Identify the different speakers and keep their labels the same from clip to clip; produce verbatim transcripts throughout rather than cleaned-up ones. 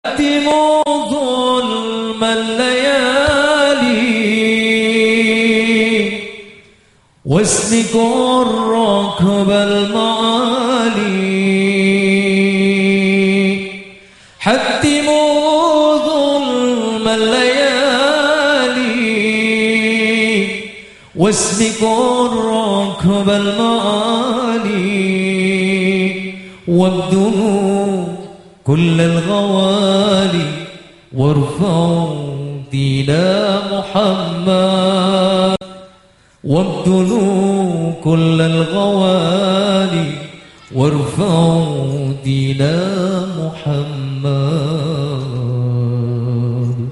Speaker 1: هدموا ظلم الليالي واسلكوا الركب المعالي. هدموا ظلم الليالي واسلكوا الركب المعالي وابذلوا كل الغوالي وارفعوا دين محمد وابذلوا كل الغوالي وارفعوا دين محمد.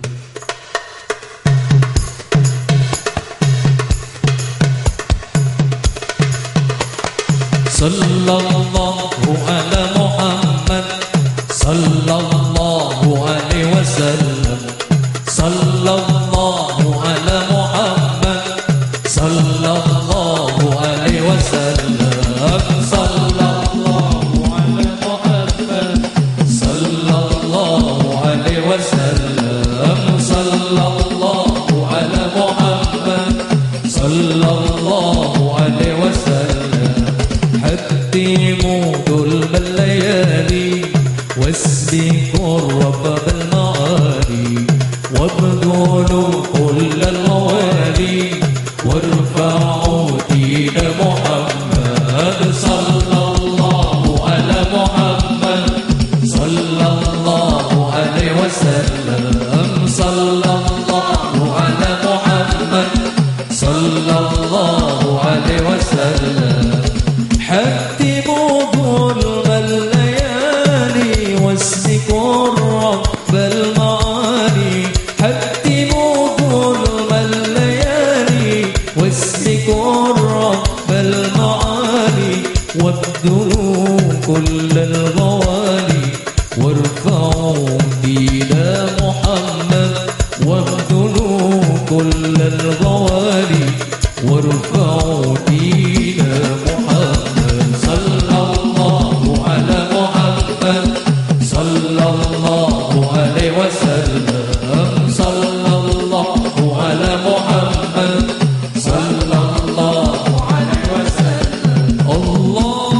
Speaker 1: صلى الله على محمد صلى الله عليه وسلم. صلى الله على محمد صلى الله عليه وسلم. صلى الله على محمد صلى الله عليه وسلم. صلى الله على محمد صلى الله عليه وسلم. هدموا ظلم الليالي واسلكوا الرب بالمعالي وابذلوا كل الغوالي وارفعوا دين محمد. صلى الله على محمد صلى الله عليه وسلم. صلى الله على محمد صلى الله عليه وسلم. هدموا ظلم الليالي واسلكوا الركب المعالي. هدموا ظلم الليالي واسلكوا الركب المعالي وابذلوا كل الغوالي وارفعوا دين محمد وابذلوا كل الغوالي وارفعوا دين محمد. صلى الله على محمد صلى الله عليه وسلم. صلى الله على محمد صلى الله عليه وسلم. الله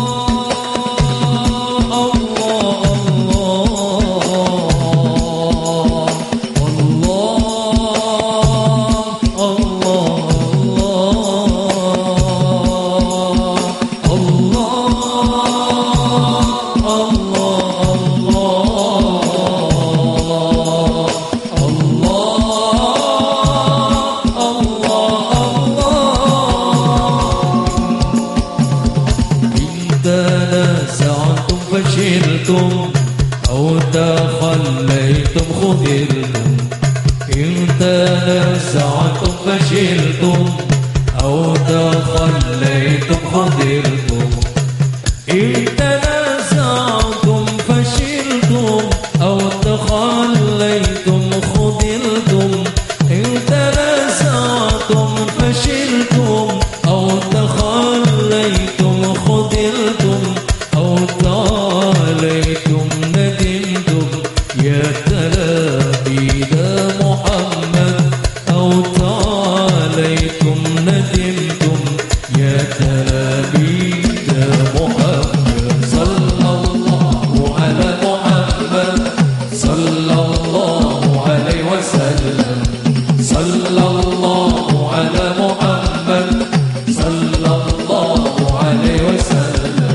Speaker 1: الله أو تخليتم خذلتم. إن تنازعتم فشلتم أو تخليتم خذلتم. إن تنازعتم فشلتم أو تخليتم خذلتم. إن تنازعتم فشلتم أو تخليتم خذلتم أو تعاليتم ندمتم يا تلاميذ محمد. أو تعاليتم ندمتم يا تلاميذ محمد. صلى الله على محمد صلى الله عليه وسلم. صلى الله على محمد صلى الله عليه وسلم.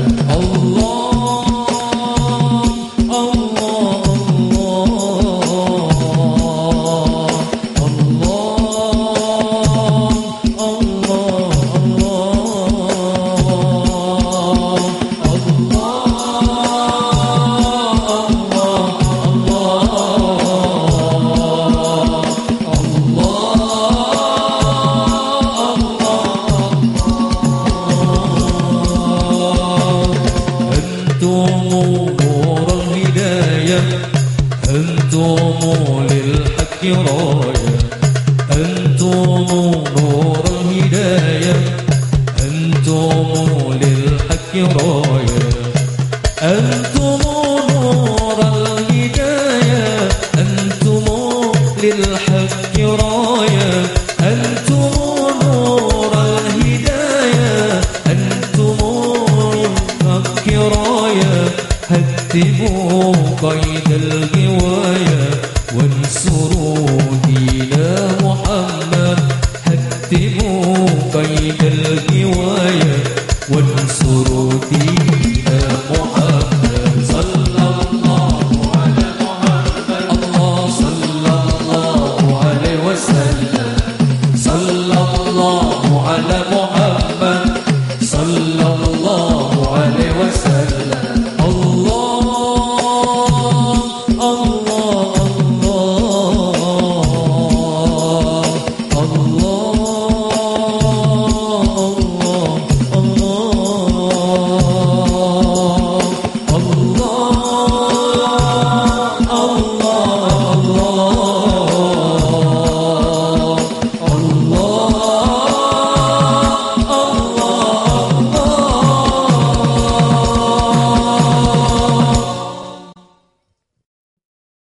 Speaker 1: أنتم للحق راية. أنتم نور الهداية. أنتم للحق راية. أنتم نور الهداية. للحق راية أنتم نور الهداية أنتم الحق راية هدموا قيد